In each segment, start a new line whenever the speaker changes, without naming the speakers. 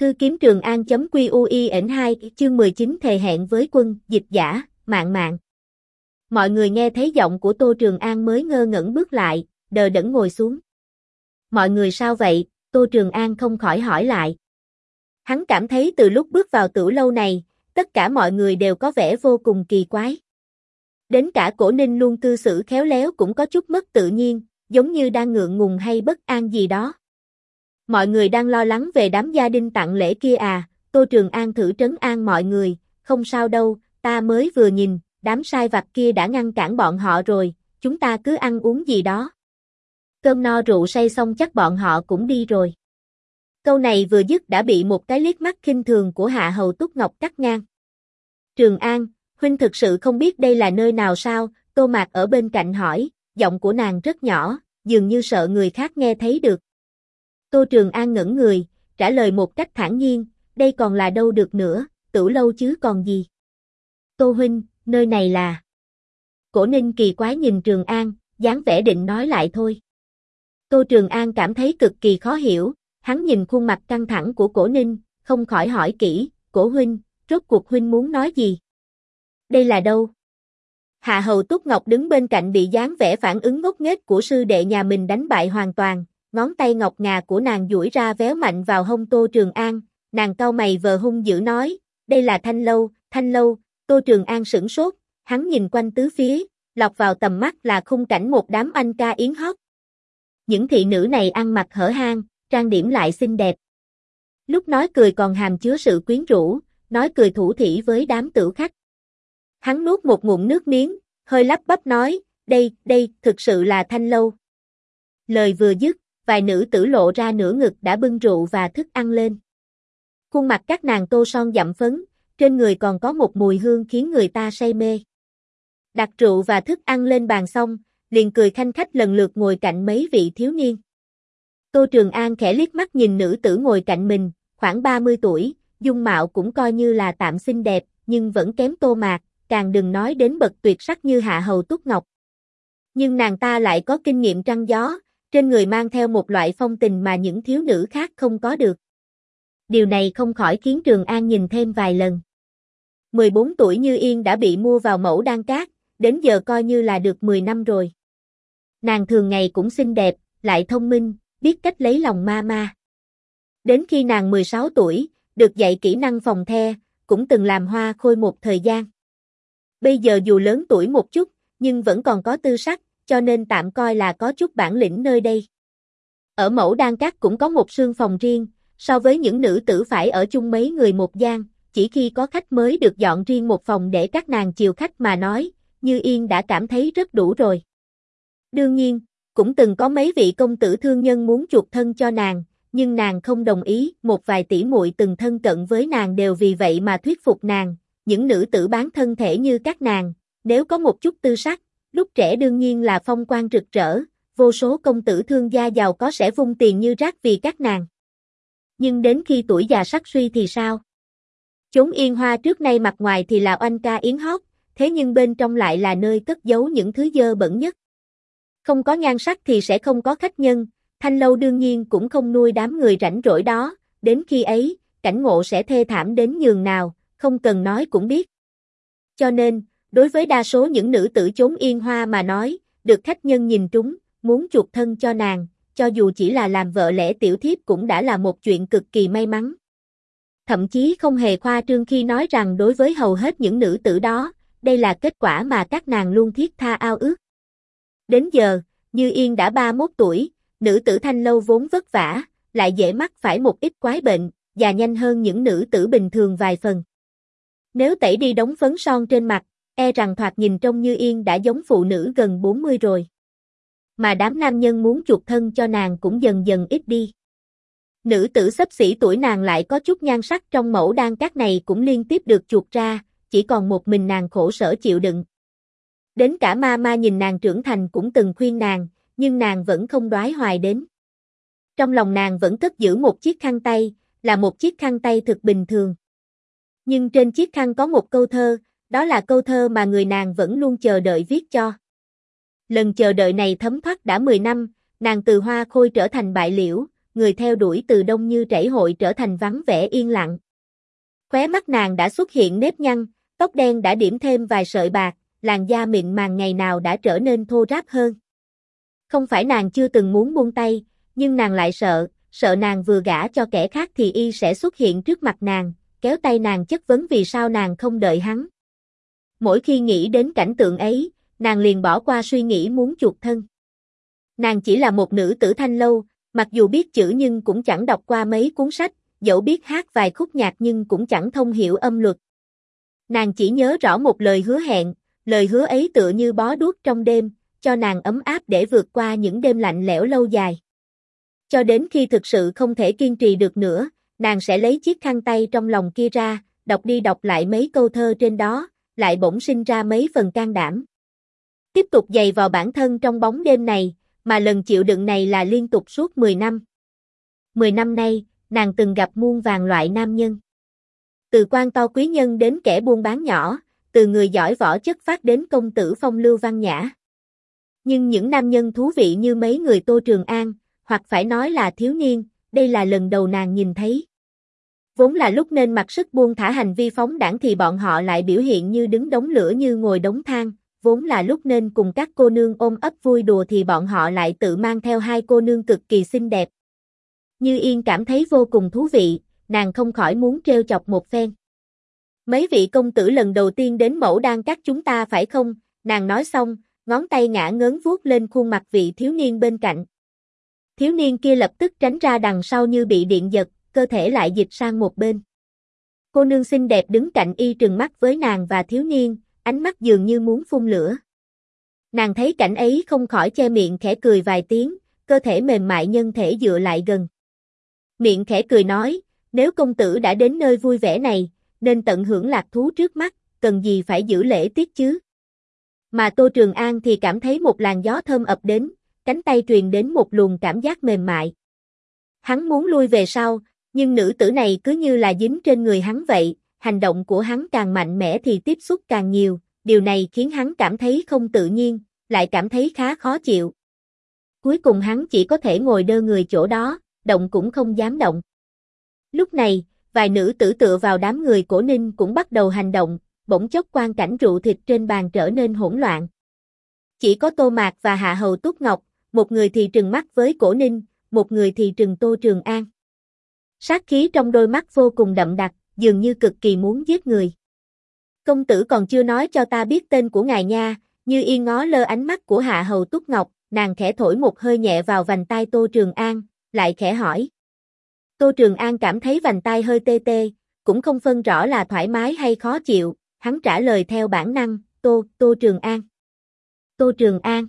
Thư kiếm Trường An.quy2 chương 19 thề hẹn với quân, dịch giả, Mạn Mạn. Mọi người nghe thấy giọng của Tô Trường An mới ngơ ngẩn bước lại, đờ đẫn ngồi xuống. Mọi người sao vậy? Tô Trường An không khỏi hỏi lại. Hắn cảm thấy từ lúc bước vào tửu lâu này, tất cả mọi người đều có vẻ vô cùng kỳ quái. Đến cả Cổ Ninh luôn cư xử khéo léo cũng có chút mất tự nhiên, giống như đang ngượng ngùng hay bất an gì đó. Mọi người đang lo lắng về đám gia đình tặng lễ kia à? Tô Trường An thử trấn an mọi người, không sao đâu, ta mới vừa nhìn, đám sai vặt kia đã ngăn cản bọn họ rồi, chúng ta cứ ăn uống gì đó. Cơm no rượu say xong chắc bọn họ cũng đi rồi. Câu này vừa dứt đã bị một cái liếc mắt khinh thường của Hạ Hầu Túc Ngọc cắt ngang. Trường An, huynh thực sự không biết đây là nơi nào sao? Tô Mạc ở bên cạnh hỏi, giọng của nàng rất nhỏ, dường như sợ người khác nghe thấy được. Tô Trường An ngẩn người, trả lời một cách thản nhiên, đây còn là đâu được nữa, tửu lâu chứ còn gì. Tô huynh, nơi này là... Cổ Ninh kỳ quái nhìn Trường An, dáng vẻ định nói lại thôi. Tô Trường An cảm thấy cực kỳ khó hiểu, hắn nhìn khuôn mặt căng thẳng của Cổ Ninh, không khỏi hỏi kỹ, Cổ huynh, rốt cuộc huynh muốn nói gì? Đây là đâu? Hạ Hầu Túc Ngọc đứng bên cạnh bị dáng vẻ phản ứng ngốc nghếch của sư đệ nhà mình đánh bại hoàn toàn, ngón tay ngọc ngà của nàng duỗi ra véo mạnh vào hông Tô Trường An, nàng cau mày vờ hung dữ nói, đây là Thanh Lâu, Tô Trường An sửng sốt, hắn nhìn quanh tứ phía, lọt vào tầm mắt là khung cảnh một đám anh ca yến hót. Những thị nữ này ăn mặc hở hang, trang điểm lại xinh đẹp. Lúc nói cười còn hàm chứa sự quyến rũ, nói cười thủ thỉ với đám tửu khách. Hắn nuốt một ngụm nước miếng, hơi lắp bắp nói, đây, thực sự là Thanh Lâu. Lời vừa dứt, vài nữ tử lộ ra nửa ngực đã bưng rượu và thức ăn lên. Khuôn mặt các nàng tô son dặm phấn, trên người còn có một mùi hương khiến người ta say mê. Đặt rượu và thức ăn lên bàn xong, liền cười khanh khách lần lượt ngồi cạnh mấy vị thiếu niên. Tô Trường An khẽ liếc mắt nhìn nữ tử ngồi cạnh mình, khoảng 30 tuổi, dung mạo cũng coi như là tạm xinh đẹp, nhưng vẫn kém Tô Mạc, càng đừng nói đến bậc tuyệt sắc như Hạ Hầu Túc Ngọc. Nhưng nàng ta lại có kinh nghiệm trăng gió, trên người mang theo một loại phong tình mà những thiếu nữ khác không có được. Điều này không khỏi khiến Trường An nhìn thêm vài lần. 14 tuổi Như Yên đã bị mua vào mẫu đan cát, đến giờ coi như là được 10 năm rồi. Nàng thường ngày cũng xinh đẹp, lại thông minh, biết cách lấy lòng ma ma. Đến khi nàng 16 tuổi, được dạy kỹ năng phòng the, cũng từng làm hoa khôi một thời gian. Bây giờ dù lớn tuổi một chút, nhưng vẫn còn có tư sắc, cho nên tạm coi là có chút bản lĩnh nơi đây. Ở mẫu đan cát cũng có một sương phòng riêng, so với những nữ tử phải ở chung mấy người một gian, chỉ khi có khách mới được dọn riêng một phòng để các nàng chiều khách mà nói, Như Yên đã cảm thấy rất đủ rồi. Đương nhiên, cũng từng có mấy vị công tử thương nhân muốn chuộc thân cho nàng, nhưng nàng không đồng ý, một vài tỷ muội từng thân cận với nàng đều vì vậy mà thuyết phục nàng, những nữ tử bán thân thể như các nàng, nếu có một chút tư sắc, lúc trẻ đương nhiên là phong quang rực rỡ, vô số công tử thương gia giàu có sẽ vung tiền như rác vì các nàng. Nhưng đến khi tuổi già sắc suy thì sao? Chốn Yên Hoa trước nay mặt ngoài thì là oanh ca yến hót, thế nhưng bên trong lại là nơi cất giấu những thứ dơ bẩn nhất. Không có nhan sắc thì sẽ không có khách nhân, Thanh Lâu đương nhiên cũng không nuôi đám người rảnh rỗi đó, đến khi ấy, cảnh ngộ sẽ thê thảm đến nhường nào, không cần nói cũng biết. Cho nên, đối với đa số những nữ tử chốn Yên Hoa mà nói, được khách nhân nhìn trúng, muốn chuộc thân cho nàng, cho dù chỉ là làm vợ lẽ tiểu thiếp cũng đã là một chuyện cực kỳ may mắn. Thậm chí không hề khoa trương khi nói rằng đối với hầu hết những nữ tử đó, đây là kết quả mà các nàng luôn thiết tha ao ước. Đến giờ, Như Yên đã 31 tuổi, nữ tử Thanh Lâu vốn vất vả, lại dễ mắc phải một ít quái bệnh, già nhanh hơn những nữ tử bình thường vài phần. Nếu tẩy đi đống phấn son trên mặt, e rằng thoạt nhìn trông Như Yên đã giống phụ nữ gần 40 rồi. Mà đám nam nhân muốn chuộc thân cho nàng cũng dần dần ít đi. Nữ tử xấp xỉ tuổi nàng lại có chút nhan sắc trong mẫu đan cát này cũng liên tiếp được chuộc ra, chỉ còn một mình nàng khổ sở chịu đựng. Đến cả ma ma nhìn nàng trưởng thành cũng từng khuyên nàng, nhưng nàng vẫn không đoái hoài đến. Trong lòng nàng vẫn cất giữ một chiếc khăn tay, là một chiếc khăn tay thực bình thường. Nhưng trên chiếc khăn có một câu thơ, đó là câu thơ mà người nàng vẫn luôn chờ đợi viết cho. Lần chờ đợi này thấm thoát đã 10 năm, nàng từ hoa khôi trở thành bại liễu, người theo đuổi từ đông như chảy hội trở thành vắng vẻ yên lặng. Khóe mắt nàng đã xuất hiện nếp nhăn, tóc đen đã điểm thêm vài sợi bạc, làn da mịn màng ngày nào đã trở nên thô ráp hơn. Không phải nàng chưa từng muốn buông tay, nhưng nàng lại sợ nàng vừa gả cho kẻ khác thì y sẽ xuất hiện trước mặt nàng, kéo tay nàng chất vấn vì sao nàng không đợi hắn. Mỗi khi nghĩ đến cảnh tượng ấy, nàng liền bỏ qua suy nghĩ muốn chuộc thân. Nàng chỉ là một nữ tử thanh lâu, mặc dù biết chữ nhưng cũng chẳng đọc qua mấy cuốn sách, dẫu biết hát vài khúc nhạc nhưng cũng chẳng thông hiểu âm luật. Nàng chỉ nhớ rõ một lời hứa hẹn, lời hứa ấy tựa như bó đuốc trong đêm, cho nàng ấm áp để vượt qua những đêm lạnh lẽo lâu dài. Cho đến khi thực sự không thể kiên trì được nữa, nàng sẽ lấy chiếc khăn tay trong lòng kia ra, đọc đi đọc lại mấy câu thơ trên đó, lại bỗng sinh ra mấy phần can đảm. Tiếp tục giày vào bản thân trong bóng đêm này, mà lần chịu đựng này là liên tục suốt 10 năm. 10 năm nay, nàng từng gặp muôn vàn loại nam nhân. Từ quan to quý nhân đến kẻ buôn bán nhỏ, từ người giỏi võ chất phát đến công tử phong lưu văn nhã. Nhưng những nam nhân thú vị như mấy người Tô Trường An, hoặc phải nói là thiếu niên, đây là lần đầu nàng nhìn thấy. Vốn là lúc nên mặc sức buông thả hành vi phóng đãng thì bọn họ lại biểu hiện như đứng đống lửa như ngồi đống than, vốn là lúc nên cùng các cô nương ôm ấp vui đùa thì bọn họ lại tự mang theo hai cô nương cực kỳ xinh đẹp. Như Yên cảm thấy vô cùng thú vị, nàng không khỏi muốn trêu chọc một phen. Mấy vị công tử lần đầu tiên đến mẫu đan các chúng ta phải không? Nàng nói xong, ngón tay ngả ngớn vuốt lên khuôn mặt vị thiếu niên bên cạnh. Thiếu niên kia lập tức tránh ra đằng sau như bị điện giật, cơ thể lại dịch sang một bên. Cô nương xinh đẹp đứng cạnh y trừng mắt với nàng và thiếu niên, ánh mắt dường như muốn phun lửa. Nàng thấy cảnh ấy không khỏi che miệng khẽ cười vài tiếng, cơ thể mềm mại nhân thể dựa lại gần. Miệng khẽ cười nói, nếu công tử đã đến nơi vui vẻ này, nên tận hưởng lạc thú trước mắt, cần gì phải giữ lễ tiết chứ. Mà Tô Trường An thì cảm thấy một làn gió thơm ập đến, cánh tay truyền đến một luồng cảm giác mềm mại. Hắn muốn lui về sau, nhưng nữ tử này cứ như là dính trên người hắn vậy, hành động của hắn càng mạnh mẽ thì tiếp xúc càng nhiều, điều này khiến hắn cảm thấy không tự nhiên, lại cảm thấy khá khó chịu. Cuối cùng hắn chỉ có thể ngồi đơ người chỗ đó, động cũng không dám động. Lúc này, vài nữ tử tựa vào đám người Cổ Ninh cũng bắt đầu hành động, bỗng chốc quang cảnh rượu thịt trên bàn trở nên hỗn loạn. Chỉ có Tô Mạc và Hạ Hầu Túc Ngọc, một người thì trừng mắt với Cổ Ninh, một người thì trừng Tô Trường An. Sát khí trong đôi mắt vô cùng đậm đặc, dường như cực kỳ muốn giết người. Công tử còn chưa nói cho ta biết tên của ngài nha, Như Yên ngó lơ ánh mắt của Hạ Hầu Túc Ngọc, nàng khẽ thổi một hơi nhẹ vào vành tai Tô Trường An, lại khẽ hỏi. Tô Trường An cảm thấy vành tai hơi tê tê, cũng không phân rõ là thoải mái hay khó chịu, hắn trả lời theo bản năng, Tô Trường An. Tô Trường An.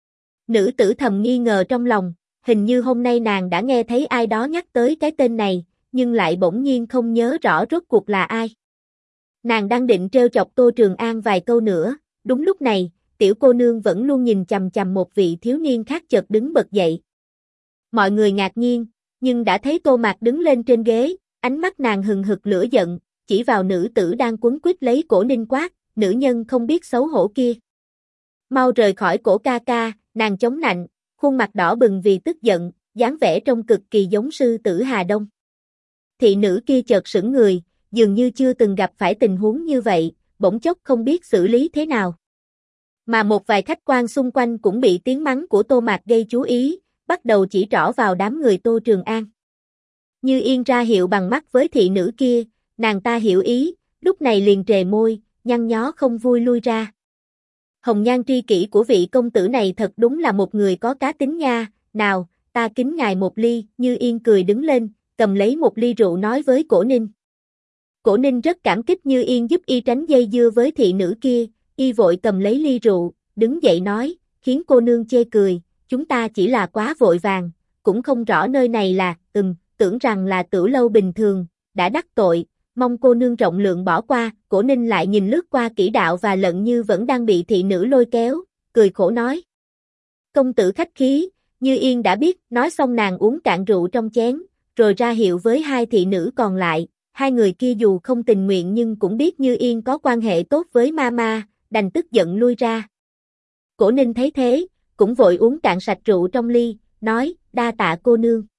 Nữ tử thầm nghi ngờ trong lòng, hình như hôm nay nàng đã nghe thấy ai đó nhắc tới cái tên này, nhưng lại bỗng nhiên không nhớ rõ rốt cuộc là ai. Nàng đang định trêu chọc Tô Trường An vài câu nữa, đúng lúc này, tiểu cô nương vẫn luôn nhìn chằm chằm một vị thiếu niên khác chợt đứng bật dậy. Mọi người ngạc nhiên, nhưng đã thấy Tô Mạc đứng lên trên ghế, ánh mắt nàng hừng hực lửa giận, chỉ vào nữ tử đang quấn quýt lấy Cổ Ninh quát, nữ nhân không biết xấu hổ kia. Mau rời khỏi cổ ca ca, nàng chống nạnh, khuôn mặt đỏ bừng vì tức giận, dáng vẻ trông cực kỳ giống sư tử Hà Đông. Thị nữ kia chợt sững người, dường như chưa từng gặp phải tình huống như vậy, bỗng chốc không biết xử lý thế nào. Mà một vài khách quan xung quanh cũng bị tiếng mắng của Tô Mạc gây chú ý, bắt đầu chỉ trỏ vào đám người Tô Trường An. Như Yên ra hiệu bằng mắt với thị nữ kia, nàng ta hiểu ý, lúc này liền trề môi, nhăn nhó không vui lui ra. Hồng nhan tri kỷ của vị công tử này thật đúng là một người có cá tính nha, nào, ta kính ngài một ly, Như Yên cười đứng lên, cầm lấy một ly rượu nói với Cổ Ninh. Cổ Ninh rất cảm kích Như Yên giúp y tránh dây dưa với thị nữ kia, y vội cầm lấy ly rượu, đứng dậy nói, khiến cô nương chê cười, chúng ta chỉ là quá vội vàng, cũng không rõ nơi này là, tưởng rằng là tửu lâu bình thường, đã đắc tội, mong cô nương rộng lượng bỏ qua. Cổ Ninh lại nhìn lướt qua Kỷ Đạo và Lận Như vẫn đang bị thị nữ lôi kéo, cười khổ nói. Công tử khách khí, Như Yên đã biết, nói xong nàng uống cạn rượu trong chén, rồi ra hiệu với hai thị nữ còn lại, hai người kia dù không tình nguyện nhưng cũng biết Như Yên có quan hệ tốt với Mama, đành tức giận lui ra. Cổ Ninh thấy thế, cũng vội uống cạn sạch rượu trong ly, nói, đa tạ cô nương.